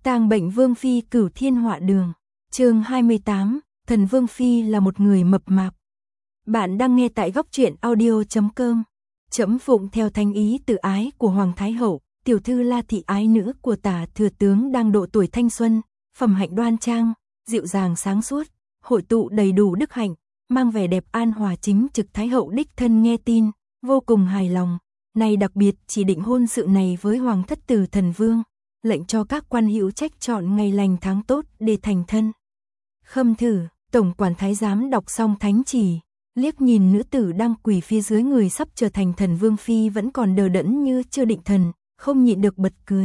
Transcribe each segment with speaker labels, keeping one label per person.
Speaker 1: Tang bệnh Vương Phi Cửu Thiên Họa Đường. Chương 28, Thần Vương Phi là một người mập mạp. Bạn đang nghe tại góc truyện audio.com. Trẫm phụng theo thánh ý tự ái của Hoàng Thái Hậu, tiểu thư La thị ái nữ của Tả thừa tướng đang độ tuổi thanh xuân, phẩm hạnh đoan trang, dịu dàng sáng suốt, hội tụ đầy đủ đức hạnh, mang vẻ đẹp an hòa chính trực Thái Hậu đích thân nghe tin, vô cùng hài lòng. Này đặc biệt chỉ định hôn sự này với Hoàng thất tử Thần Vương, lệnh cho các quan hữu trách chọn ngày lành tháng tốt để thành thân. Khâm Thử, tổng quản thái giám đọc xong thánh chỉ, liếc nhìn nữ tử đang quỳ phía dưới người sắp trở thành Thần Vương Phi vẫn còn đờ đẫn như chưa định thần, không nhịn được bật cười.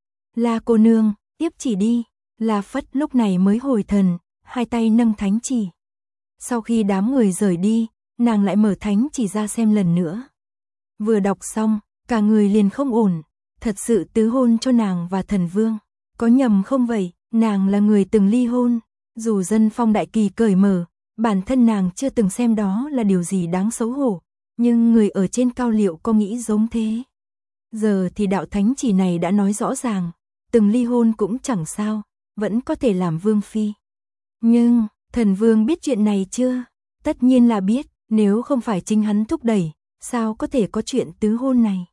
Speaker 1: La cô nương, tiếp chỉ đi. La Phất lúc này mới hồi thần, hai tay nâng thánh chỉ. Sau khi đám người rời đi, nàng lại mở thánh chỉ ra xem lần nữa. Vừa đọc xong, cả người liền không ổn, thật sự tứ hôn cho nàng và Thần Vương. Có nhầm không vậy, nàng là người từng ly hôn, dù dân phong đại kỳ cởi mở, bản thân nàng chưa từng xem đó là điều gì đáng xấu hổ, nhưng người ở trên cao liệu có nghĩ giống thế. Giờ thì đạo thánh chỉ này đã nói rõ ràng, từng ly hôn cũng chẳng sao, vẫn có thể làm Vương Phi. Nhưng, Thần Vương biết chuyện này chưa? Tất nhiên là biết, nếu không phải chính hắn thúc đẩy, sao có thể có chuyện tứ hôn này?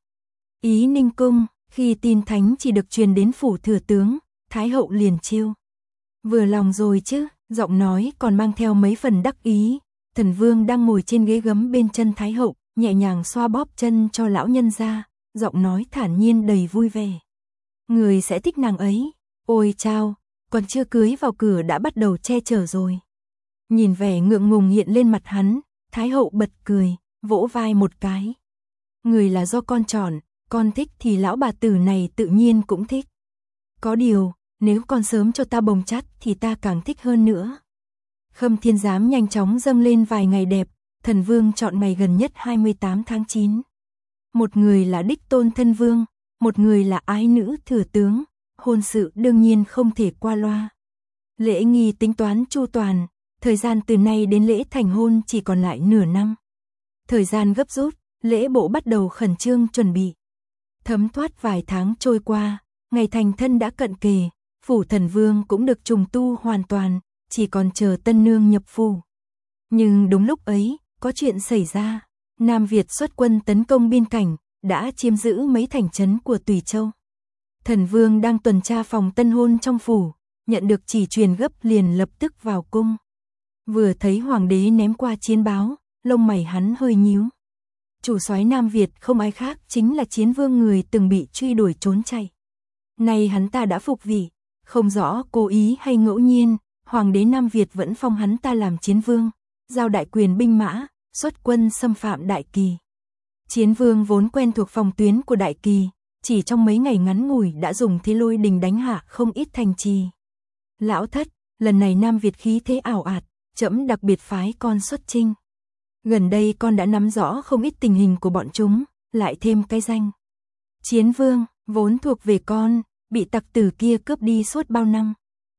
Speaker 1: Ý Ninh Cung, khi tin thánh chỉ được truyền đến phủ thừa tướng, Thái Hậu liền chiêu. Vừa lòng rồi chứ, giọng nói còn mang theo mấy phần đắc ý. Thần Vương đang ngồi trên ghế gấm bên chân Thái Hậu, nhẹ nhàng xoa bóp chân cho lão nhân ra, giọng nói thản nhiên đầy vui vẻ. Người sẽ thích nàng ấy, ôi chao, còn chưa cưới vào cửa đã bắt đầu che chở rồi. Nhìn vẻ ngượng ngùng hiện lên mặt hắn, Thái Hậu bật cười, vỗ vai một cái. Người là do con chọn, con thích thì lão bà tử này tự nhiên cũng thích. Có điều, nếu con sớm cho ta bồng chắt thì ta càng thích hơn nữa. Khâm Thiên Giám nhanh chóng dâng lên vài ngày đẹp, Thần Vương chọn ngày gần nhất 28 tháng 9. Một người là đích tôn thân vương, một người là ái nữ thừa tướng, hôn sự đương nhiên không thể qua loa. Lễ nghi tính toán chu toàn, thời gian từ nay đến lễ thành hôn chỉ còn lại nửa năm. Thời gian gấp rút, lễ bộ bắt đầu khẩn trương chuẩn bị. Thấm thoát vài tháng trôi qua, ngày thành thân đã cận kề, phủ Thần Vương cũng được trùng tu hoàn toàn, chỉ còn chờ tân nương nhập phủ. Nhưng đúng lúc ấy, có chuyện xảy ra. Nam Việt xuất quân tấn công biên cảnh, đã chiếm giữ mấy thành trấn của Tùy Châu. Thần Vương đang tuần tra phòng tân hôn trong phủ, nhận được chỉ truyền gấp liền lập tức vào cung. Vừa thấy hoàng đế ném qua chiến báo, lông mày hắn hơi nhíu. Chủ soái Nam Việt không ai khác chính là Chiến Vương người từng bị truy đuổi trốn chạy. Nay hắn ta đã phục vị, không rõ cố ý hay ngẫu nhiên, hoàng đế Nam Việt vẫn phong hắn ta làm Chiến Vương, giao đại quyền binh mã, xuất quân xâm phạm Đại Kỳ. Chiến Vương vốn quen thuộc phòng tuyến của Đại Kỳ, chỉ trong mấy ngày ngắn ngủi đã dùng thế lôi đình đánh hạ không ít thành trì. Lão thất, lần này Nam Việt khí thế ảo ạt, trẫm đặc biệt phái con xuất chinh. Gần đây con đã nắm rõ không ít tình hình của bọn chúng, lại thêm cái danh Chiến Vương, vốn thuộc về con, bị tặc tử kia cướp đi suốt bao năm.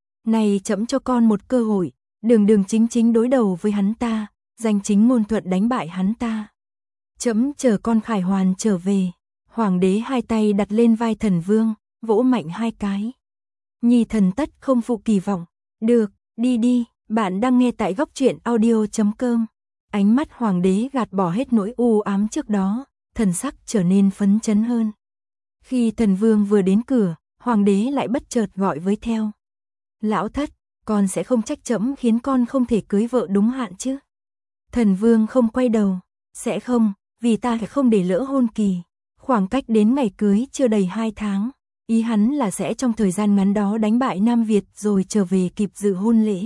Speaker 1: Này trẫm cho con một cơ hội, đường chính đối đầu với hắn ta, danh chính ngôn thuận đánh bại hắn ta. Trẫm chờ con khải hoàn trở về. Hoàng đế hai tay đặt lên vai Thần Vương, vỗ mạnh hai cái. Nhi thần tất không phụ kỳ vọng. Được, đi đi, bạn đang nghe tại góc truyện audio.com. Ánh mắt hoàng đế gạt bỏ hết nỗi u ám trước đó, thần sắc trở nên phấn chấn hơn. Khi Thần Vương vừa đến cửa, hoàng đế lại bất chợt gọi với theo. Lão thất, con sẽ không trách trẫm khiến con không thể cưới vợ đúng hạn chứ? Thần Vương không quay đầu. Sẽ không, vì ta không để lỡ hôn kỳ. Khoảng cách đến ngày cưới chưa đầy 2 tháng, ý hắn là sẽ trong thời gian ngắn đó đánh bại Nam Việt rồi trở về kịp dự hôn lễ.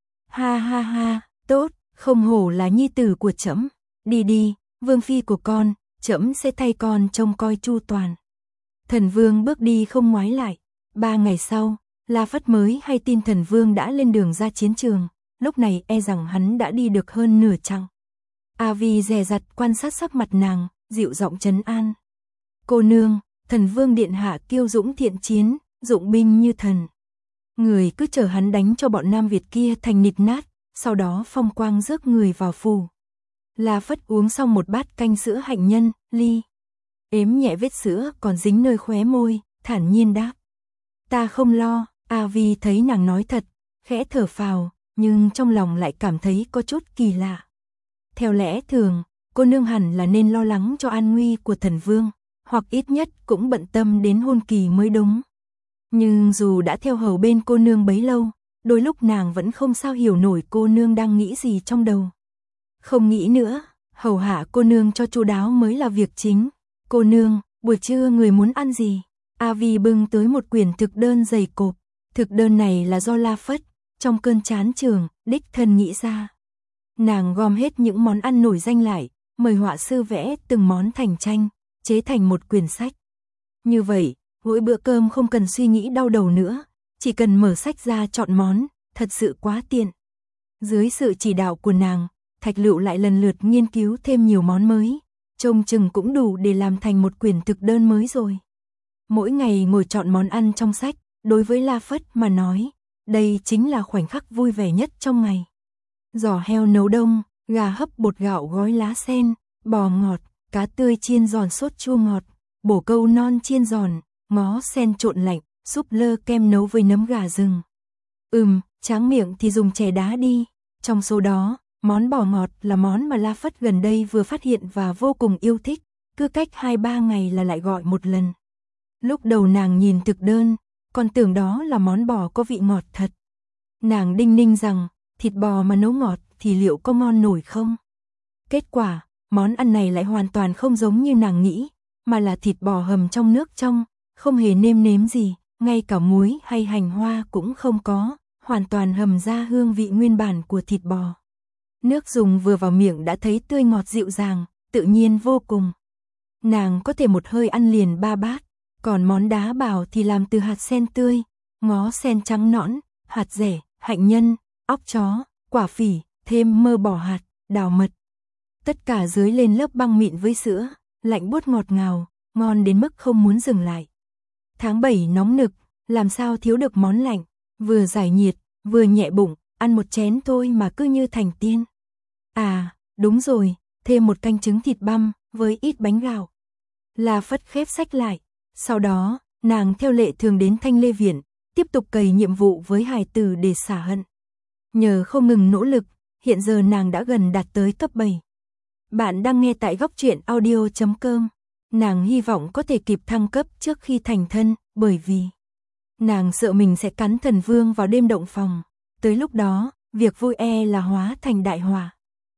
Speaker 1: Ha ha ha, tốt, không hổ là nhi tử của trẫm. Đi đi, Vương Phi của con, trẫm sẽ thay con trông coi chu toàn. Thần Vương bước đi không ngoái lại. 3 ngày sau, La Phất mới hay tin Thần Vương đã lên đường ra chiến trường, lúc này e rằng hắn đã đi được hơn nửa chặng. A Vi dè dặt quan sát sắc mặt nàng, dịu giọng trấn an. Cô nương, Thần Vương điện hạ kiêu dũng thiện chiến, dụng binh như thần. Người cứ chờ hắn đánh cho bọn Nam Việt kia thành nịt nát, sau đó phong quang rước người vào phủ. La Phất uống xong một bát canh sữa hạnh nhân, ly. Ếm nhẹ vết sữa còn dính nơi khóe môi, thản nhiên đáp. Ta không lo, A Vi thấy nàng nói thật, khẽ thở phào, nhưng trong lòng lại cảm thấy có chút kỳ lạ. Theo lẽ thường, cô nương hẳn là nên lo lắng cho an nguy của thần vương, hoặc ít nhất cũng bận tâm đến hôn kỳ mới đúng. Nhưng dù đã theo hầu bên cô nương bấy lâu, đôi lúc nàng vẫn không sao hiểu nổi cô nương đang nghĩ gì trong đầu. Không nghĩ nữa, hầu hạ cô nương cho chu đáo mới là việc chính. Cô nương, buổi trưa người muốn ăn gì? A Vi bưng tới một quyển thực đơn dày cộp. Thực đơn này là do La Phất, trong cơn chán trường, đích thân nghĩ ra. Nàng gom hết những món ăn nổi danh lại, mời họa sư vẽ từng món thành tranh, chế thành một quyển sách. Như vậy, mỗi bữa cơm không cần suy nghĩ đau đầu nữa, chỉ cần mở sách ra chọn món, thật sự quá tiện. Dưới sự chỉ đạo của nàng, Thạch Lựu lại lần lượt nghiên cứu thêm nhiều món mới, trông chừng cũng đủ để làm thành một quyển thực đơn mới rồi. Mỗi ngày ngồi chọn món ăn trong sách, đối với La Phất mà nói, đây chính là khoảnh khắc vui vẻ nhất trong ngày. Giò heo nấu đông, gà hấp bột gạo gói lá sen, bò ngọt, cá tươi chiên giòn sốt chua ngọt, bổ câu non chiên giòn, ngó sen trộn lạnh, súp lơ kem nấu với nấm gà rừng. Tráng miệng thì dùng chè đá đi. Trong số đó, món bò ngọt là món mà La Phất gần đây vừa phát hiện và vô cùng yêu thích, cứ cách 2-3 ngày là lại gọi một lần. Lúc đầu nàng nhìn thực đơn, còn tưởng đó là món bò có vị ngọt thật. Nàng đinh ninh rằng, thịt bò mà nấu ngọt thì liệu có ngon nổi không? Kết quả, món ăn này lại hoàn toàn không giống như nàng nghĩ, mà là thịt bò hầm trong nước trong, không hề nêm nếm gì, ngay cả muối hay hành hoa cũng không có, hoàn toàn hầm ra hương vị nguyên bản của thịt bò. Nước dùng vừa vào miệng đã thấy tươi ngọt dịu dàng, tự nhiên vô cùng. Nàng có thể một hơi ăn liền 3 bát, còn món đá bào thì làm từ hạt sen tươi, ngó sen trắng nõn, hạt dẻ, hạnh nhân, óc chó, quả phỉ, thêm mơ bò hạt, đào mật. Tất cả dưới lên lớp băng mịn với sữa, lạnh buốt ngọt ngào, ngon đến mức không muốn dừng lại. Tháng 7 nóng nực, làm sao thiếu được món lạnh, vừa giải nhiệt, vừa nhẹ bụng, ăn một chén thôi mà cứ như thành tiên. À, đúng rồi, thêm một canh trứng thịt băm với ít bánh gạo. La Phất khép sách lại, sau đó, nàng theo lệ thường đến Thanh Lê Viện, tiếp tục cày nhiệm vụ với hài tử để xả hận. Nhờ không ngừng nỗ lực, hiện giờ nàng đã gần đạt tới cấp 7. Bạn đang nghe tại góc truyện audio.com. Nàng hy vọng có thể kịp thăng cấp trước khi thành thân, bởi vì nàng sợ mình sẽ cắn thần vương vào đêm động phòng. Tới lúc đó, việc vui là hóa thành đại họa.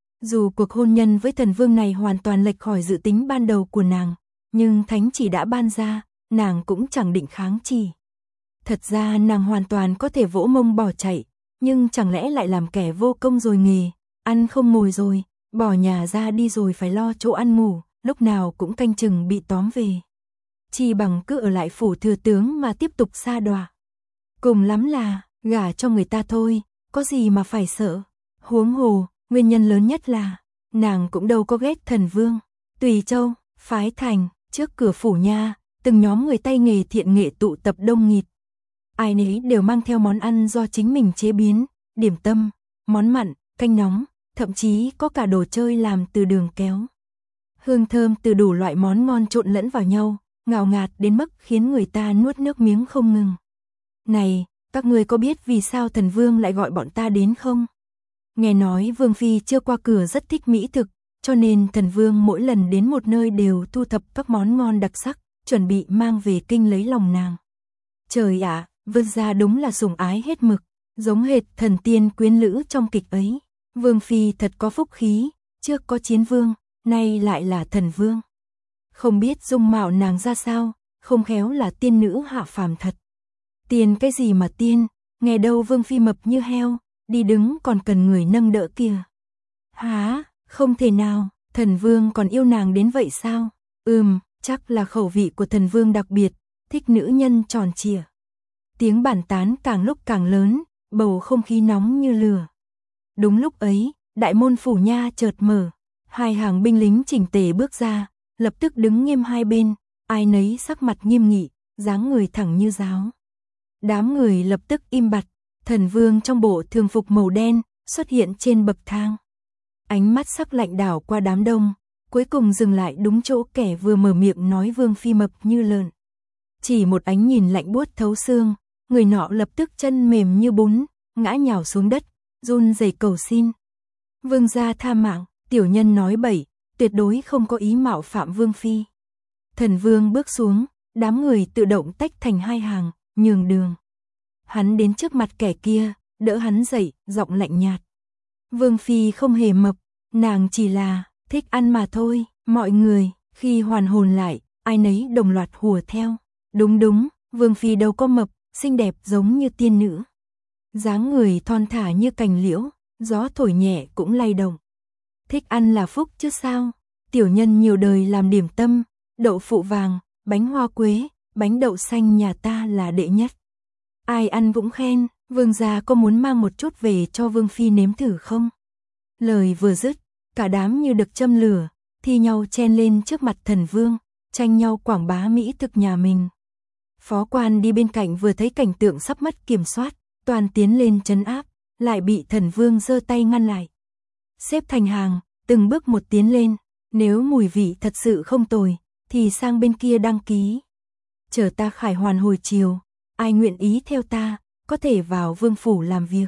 Speaker 1: Dù cuộc hôn nhân với thần vương này hoàn toàn lệch khỏi dự tính ban đầu của nàng, nhưng thánh chỉ đã ban ra, nàng cũng chẳng định kháng chỉ. Thật ra nàng hoàn toàn có thể vỗ mông bỏ chạy, nhưng chẳng lẽ lại làm kẻ vô công rồi nghề, ăn không ngồi rồi, bỏ nhà ra đi rồi phải lo chỗ ăn ngủ, lúc nào cũng canh chừng bị tóm về. Chỉ bằng cứ ở lại phủ thừa tướng mà tiếp tục sa đọa. Cùng lắm là, gả cho người ta thôi, có gì mà phải sợ. Huống hồ, nguyên nhân lớn nhất là, nàng cũng đâu có ghét thần vương. Tùy Châu, Phái Thành, trước cửa phủ nha, từng nhóm người tay nghề thiện nghệ tụ tập đông nghịt. Ai nấy đều mang theo món ăn do chính mình chế biến, điểm tâm, món mặn, canh nóng, thậm chí có cả đồ chơi làm từ đường kéo. Hương thơm từ đủ loại món ngon trộn lẫn vào nhau, ngào ngạt đến mức khiến người ta nuốt nước miếng không ngừng. Này, các ngươi có biết vì sao thần vương lại gọi bọn ta đến không? Nghe nói Vương Phi chưa qua cửa rất thích mỹ thực, cho nên thần vương mỗi lần đến một nơi đều thu thập các món ngon đặc sắc, chuẩn bị mang về kinh lấy lòng nàng. Trời ạ, Vương gia đúng là sủng ái hết mực, giống hệt thần tiên quyến lữ trong kịch ấy. Vương Phi thật có phúc khí, trước có chiến vương, nay lại là thần vương. Không biết dung mạo nàng ra sao, không khéo là tiên nữ hạ phàm thật. Tiên cái gì mà tiên, nghe đâu Vương Phi mập như heo, đi đứng còn cần người nâng đỡ kìa. Hả, không thể nào, thần vương còn yêu nàng đến vậy sao? Chắc là khẩu vị của thần vương đặc biệt, thích nữ nhân tròn trịa. Tiếng bàn tán càng lúc càng lớn, bầu không khí nóng như lửa. Đúng lúc ấy, đại môn phủ nha chợt mở, hai hàng binh lính chỉnh tề bước ra, lập tức đứng nghiêm hai bên, ai nấy sắc mặt nghiêm nghị, dáng người thẳng như giáo. Đám người lập tức im bặt, thần vương trong bộ thường phục màu đen xuất hiện trên bậc thang. Ánh mắt sắc lạnh đảo qua đám đông, cuối cùng dừng lại đúng chỗ kẻ vừa mở miệng nói Vương Phi mập như lợn. Chỉ một ánh nhìn lạnh buốt thấu xương, người nọ lập tức chân mềm như bún, ngã nhào xuống đất, run rẩy cầu xin. Vương gia tha mạng, tiểu nhân nói bậy, tuyệt đối không có ý mạo phạm vương phi. Thần vương bước xuống, đám người tự động tách thành hai hàng, nhường đường. Hắn đến trước mặt kẻ kia, đỡ hắn dậy, giọng lạnh nhạt. Vương phi không hề mập, nàng chỉ là thích ăn mà thôi. Mọi người khi hoàn hồn lại, ai nấy đồng loạt hùa theo. Đúng đúng, vương phi đâu có mập, xinh đẹp giống như tiên nữ. Dáng người thon thả như cành liễu, gió thổi nhẹ cũng lay động. Thích ăn là phúc chứ sao? Tiểu nhân nhiều đời làm điểm tâm, đậu phụ vàng, bánh hoa quế, bánh đậu xanh nhà ta là đệ nhất. Ai ăn cũng khen, vương gia có muốn mang một chút về cho vương phi nếm thử không? Lời vừa dứt, cả đám như được châm lửa, thi nhau chen lên trước mặt thần vương, tranh nhau quảng bá mỹ thực nhà mình. Phó quan đi bên cạnh vừa thấy cảnh tượng sắp mất kiểm soát, toàn tiến lên trấn áp, lại bị thần vương giơ tay ngăn lại. Xếp thành hàng, từng bước một tiến lên, nếu mùi vị thật sự không tồi, thì sang bên kia đăng ký. Chờ ta khải hoàn hồi chiều, ai nguyện ý theo ta, có thể vào vương phủ làm việc.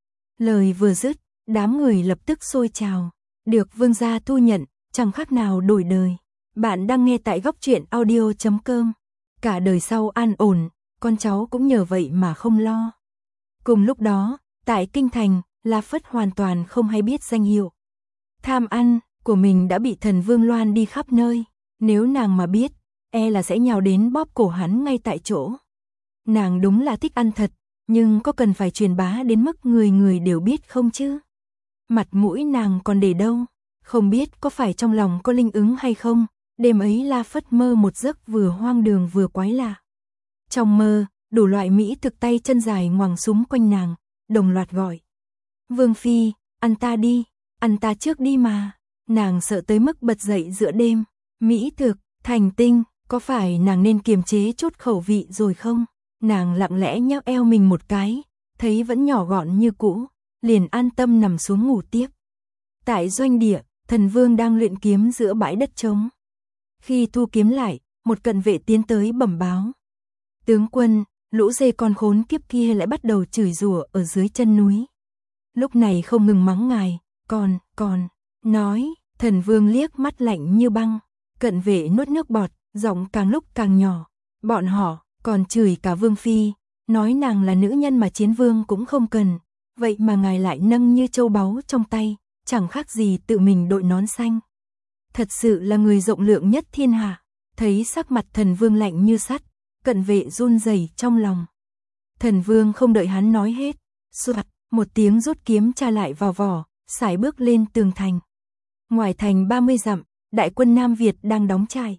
Speaker 1: Lời vừa dứt, đám người lập tức sôi trào, được vương gia thu nhận, chẳng khác nào đổi đời. Bạn đang nghe tại góc truyện audio.com. Cả đời sau an ổn, con cháu cũng nhờ vậy mà không lo. Cùng lúc đó, tại kinh thành, La Phất hoàn toàn không hay biết danh hiệu tham ăn của mình đã bị thần vương loan đi khắp nơi. Nếu nàng mà biết, e là sẽ nhào đến bóp cổ hắn ngay tại chỗ. Nàng đúng là thích ăn thật, nhưng có cần phải truyền bá đến mức người người đều biết không chứ? Mặt mũi nàng còn để đâu? Không biết có phải trong lòng có linh ứng hay không? Đêm ấy La Phất mơ một giấc vừa hoang đường vừa quái lạ. Trong mơ, đủ loại mỹ thực tay chân dài ngoằng xúm quanh nàng, đồng loạt gọi. Vương phi, ăn ta đi, ăn ta trước đi mà. Nàng sợ tới mức bật dậy giữa đêm. Mỹ thực, thành tinh, có phải nàng nên kiềm chế chút khẩu vị rồi không? Nàng lặng lẽ nhấc eo mình một cái, thấy vẫn nhỏ gọn như cũ, liền an tâm nằm xuống ngủ tiếp. Tại doanh địa, thần vương đang luyện kiếm giữa bãi đất trống. Khi thu kiếm lại, một cận vệ tiến tới bẩm báo. Tướng quân, lũ dê con khốn kiếp kia lại bắt đầu chửi rủa ở dưới chân núi. Lúc này không ngừng mắng ngài, còn, nói, thần vương liếc mắt lạnh như băng. Cận vệ nuốt nước bọt, giọng càng lúc càng nhỏ. Bọn họ còn chửi cả vương phi, nói nàng là nữ nhân mà chiến vương cũng không cần. Vậy mà ngài lại nâng như châu báu trong tay, chẳng khác gì tự mình đội nón xanh. Thật sự là người rộng lượng nhất thiên hạ. Thấy sắc mặt thần vương lạnh như sắt, cận vệ run rẩy trong lòng. Thần vương không đợi hắn nói hết, soạt, một tiếng rút kiếm tra lại vào vỏ, sải bước lên tường thành. Ngoài thành 30 dặm, đại quân Nam Việt đang đóng trại.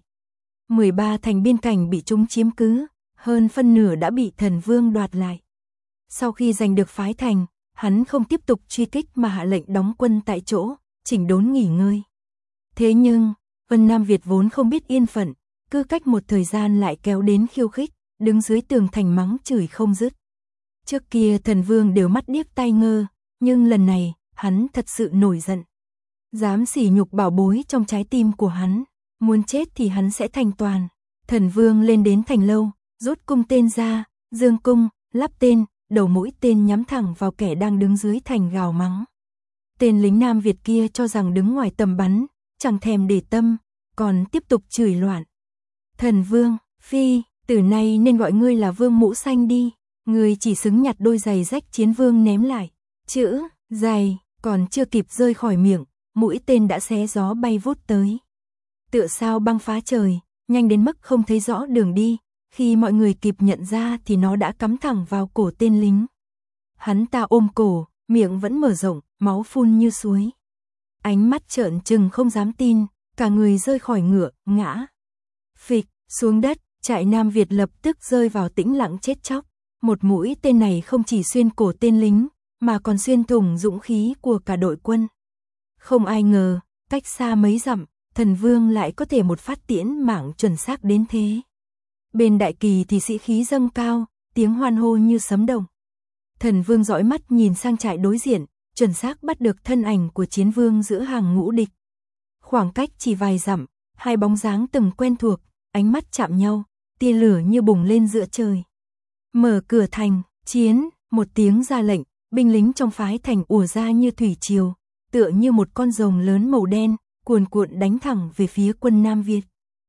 Speaker 1: 13 thành biên cảnh bị chúng chiếm cứ, hơn phân nửa đã bị thần vương đoạt lại. Sau khi giành được phái thành, hắn không tiếp tục truy kích mà hạ lệnh đóng quân tại chỗ, chỉnh đốn nghỉ ngơi. Thế nhưng, quân Nam Việt vốn không biết yên phận, cứ cách một thời gian lại kéo đến khiêu khích, đứng dưới tường thành mắng chửi không dứt. Trước kia thần vương đều mắt điếc tai ngơ, nhưng lần này, hắn thật sự nổi giận. Dám sỉ nhục bảo bối trong trái tim của hắn, muốn chết thì hắn sẽ thành toàn. Thần vương lên đến thành lâu, rút cung tên ra, dương cung, lắp tên, đầu mũi tên nhắm thẳng vào kẻ đang đứng dưới thành gào mắng. Tên lính Nam Việt kia cho rằng đứng ngoài tầm bắn, chẳng thèm để tâm, còn tiếp tục chửi loạn. Thần vương, phi, từ nay nên gọi ngươi là vương mũ xanh đi, ngươi chỉ xứng nhặt đôi giày rách chiến vương ném lại. Chữ, giày, còn chưa kịp rơi khỏi miệng, mũi tên đã xé gió bay vút tới. Tựa sao băng phá trời, nhanh đến mức không thấy rõ đường đi, khi mọi người kịp nhận ra thì nó đã cắm thẳng vào cổ tên lính. Hắn ta ôm cổ, miệng vẫn mở rộng, máu phun như suối. Ánh mắt trợn trừng không dám tin, cả người rơi khỏi ngựa, ngã phịch xuống đất, trại Nam Việt lập tức rơi vào tĩnh lặng chết chóc. Một mũi tên này không chỉ xuyên cổ tên lính, mà còn xuyên thủng dũng khí của cả đội quân. Không ai ngờ, cách xa mấy dặm, thần vương lại có thể một phát tiễn mạng chuẩn xác đến thế. Bên đại kỳ thì sĩ khí dâng cao, tiếng hoan hô như sấm động. Thần vương dõi mắt nhìn sang trại đối diện, chuẩn xác bắt được thân ảnh của chiến vương giữa hàng ngũ địch. Khoảng cách chỉ vài dặm, hai bóng dáng từng quen thuộc, ánh mắt chạm nhau, tia lửa như bùng lên giữa trời. Mở cửa thành, chiến, một tiếng ra lệnh, binh lính trong phái thành ùa ra như thủy triều, tựa như một con rồng lớn màu đen, cuồn cuộn đánh thẳng về phía quân Nam Việt.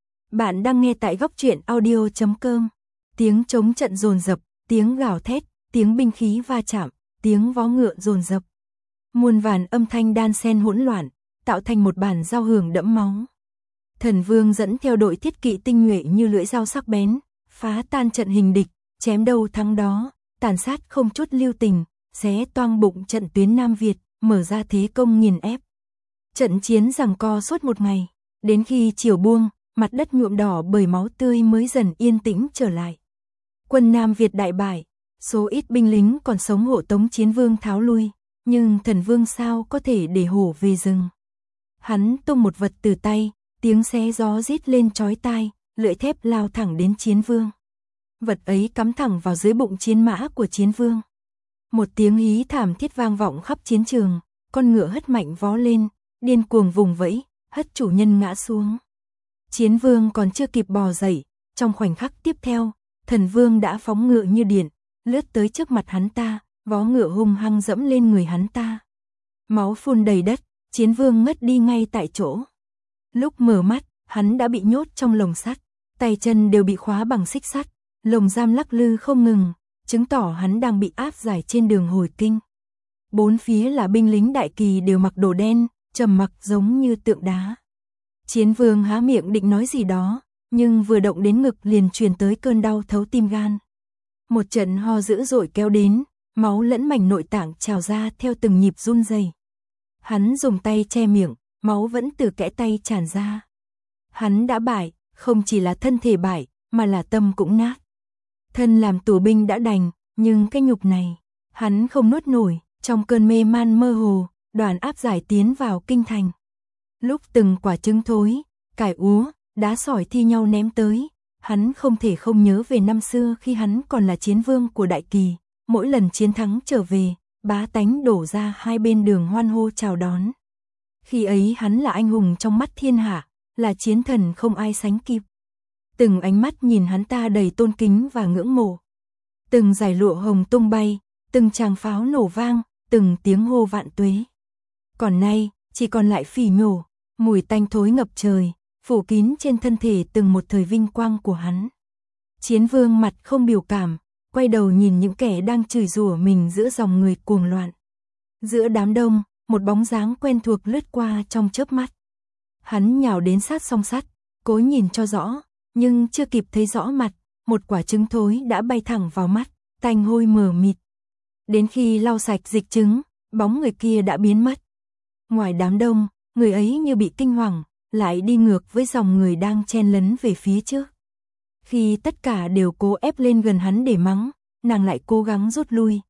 Speaker 1: Bạn đang nghe tại góc truyện audio.com. Tiếng trống trận dồn dập, tiếng gào thét, tiếng binh khí va chạm, tiếng vó ngựa dồn dập. Muôn vàn âm thanh đan xen hỗn loạn, tạo thành một bản giao hưởng đẫm máu. Thần Vương dẫn theo đội thiết kỵ tinh nhuệ như lưỡi dao sắc bén, phá tan trận hình địch, chém đâu thắng đó, tàn sát không chút lưu tình, xé toang bụng trận tuyến Nam Việt, mở ra thế công nghiền ép. Trận chiến giằng co suốt một ngày, đến khi chiều buông, mặt đất nhuộm đỏ bởi máu tươi mới dần yên tĩnh trở lại. Quân Nam Việt đại bại, số ít binh lính còn sống hộ tống Chiến Vương tháo lui, nhưng Thần Vương sao có thể để hổ về rừng. Hắn tung một vật từ tay, tiếng xé gió rít lên chói tai, lưỡi thép lao thẳng đến Chiến Vương. Vật ấy cắm thẳng vào dưới bụng chiến mã của Chiến Vương. Một tiếng hí thảm thiết vang vọng khắp chiến trường, con ngựa hất mạnh vó lên, điên cuồng vùng vẫy, hất chủ nhân ngã xuống. Chiến Vương còn chưa kịp bò dậy, trong khoảnh khắc tiếp theo, Thần Vương đã phóng ngựa như điện, lướt tới trước mặt hắn ta, vó ngựa hung hăng dẫm lên người hắn ta. Máu phun đầy đất, Chiến Vương ngất đi ngay tại chỗ. Lúc mở mắt, hắn đã bị nhốt trong lồng sắt, tay chân đều bị khóa bằng xích sắt, lồng giam lắc lư không ngừng, chứng tỏ hắn đang bị áp giải trên đường hồi kinh. Bốn phía là binh lính đại kỳ đều mặc đồ đen, trầm mặc giống như tượng đá. Chiến Vương há miệng định nói gì đó, nhưng vừa động đến ngực liền truyền tới cơn đau thấu tim gan. Một trận ho dữ dội kéo đến, máu lẫn mảnh nội tạng trào ra theo từng nhịp run rẩy. Hắn dùng tay che miệng, máu vẫn từ kẽ tay tràn ra. Hắn đã bại, không chỉ là thân thể bại, mà là tâm cũng nát. Thân làm tù binh đã đành, nhưng cái nhục này, hắn không nuốt nổi. Trong cơn mê man mơ hồ, đoàn áp giải tiến vào kinh thành. Lúc từng quả trứng thối, cải úa, đá sỏi thi nhau ném tới, hắn không thể không nhớ về năm xưa khi hắn còn là chiến vương của đại kỳ. Mỗi lần chiến thắng trở về, bá tánh đổ ra hai bên đường hoan hô chào đón. Khi ấy hắn là anh hùng trong mắt thiên hạ, là chiến thần không ai sánh kịp. Từng ánh mắt nhìn hắn ta đầy tôn kính và ngưỡng mộ. Từng dải lụa hồng tung bay, từng tràng pháo nổ vang, từng tiếng hô vạn tuế. Còn nay, chỉ còn lại phỉ nhổ, mùi tanh thối ngập trời, phủ kín trên thân thể từng một thời vinh quang của hắn. Chiến Vương mặt không biểu cảm, quay đầu nhìn những kẻ đang chửi rủa mình giữa dòng người cuồng loạn. Giữa đám đông, một bóng dáng quen thuộc lướt qua trong chớp mắt. Hắn nhào đến sát song sắt, cố nhìn cho rõ, nhưng chưa kịp thấy rõ mặt, một quả trứng thối đã bay thẳng vào mắt, tanh hôi mờ mịt. Đến khi lau sạch dịch trứng, bóng người kia đã biến mất. Ngoài đám đông, người ấy như bị kinh hoàng, lại đi ngược với dòng người đang chen lấn về phía trước. Khi tất cả đều cố ép lên gần hắn để mắng, nàng lại cố gắng rút lui,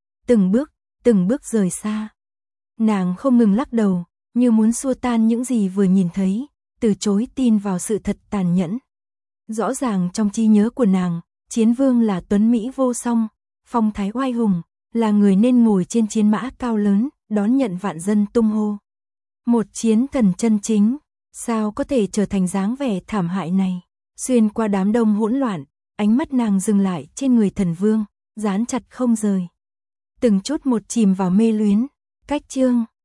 Speaker 1: từng bước rời xa. Nàng không ngừng lắc đầu, như muốn xua tan những gì vừa nhìn thấy, từ chối tin vào sự thật tàn nhẫn. Rõ ràng trong trí nhớ của nàng, Chiến Vương là tuấn mỹ vô song, phong thái oai hùng, là người nên ngồi trên chiến mã cao lớn, đón nhận vạn dân tung hô. Một chiến thần chân chính, sao có thể trở thành dáng vẻ thảm hại này? Xuyên qua đám đông hỗn loạn, ánh mắt nàng dừng lại trên người Thần Vương, dán chặt không rời. Từng chút một chìm vào mê luyến, cách chương.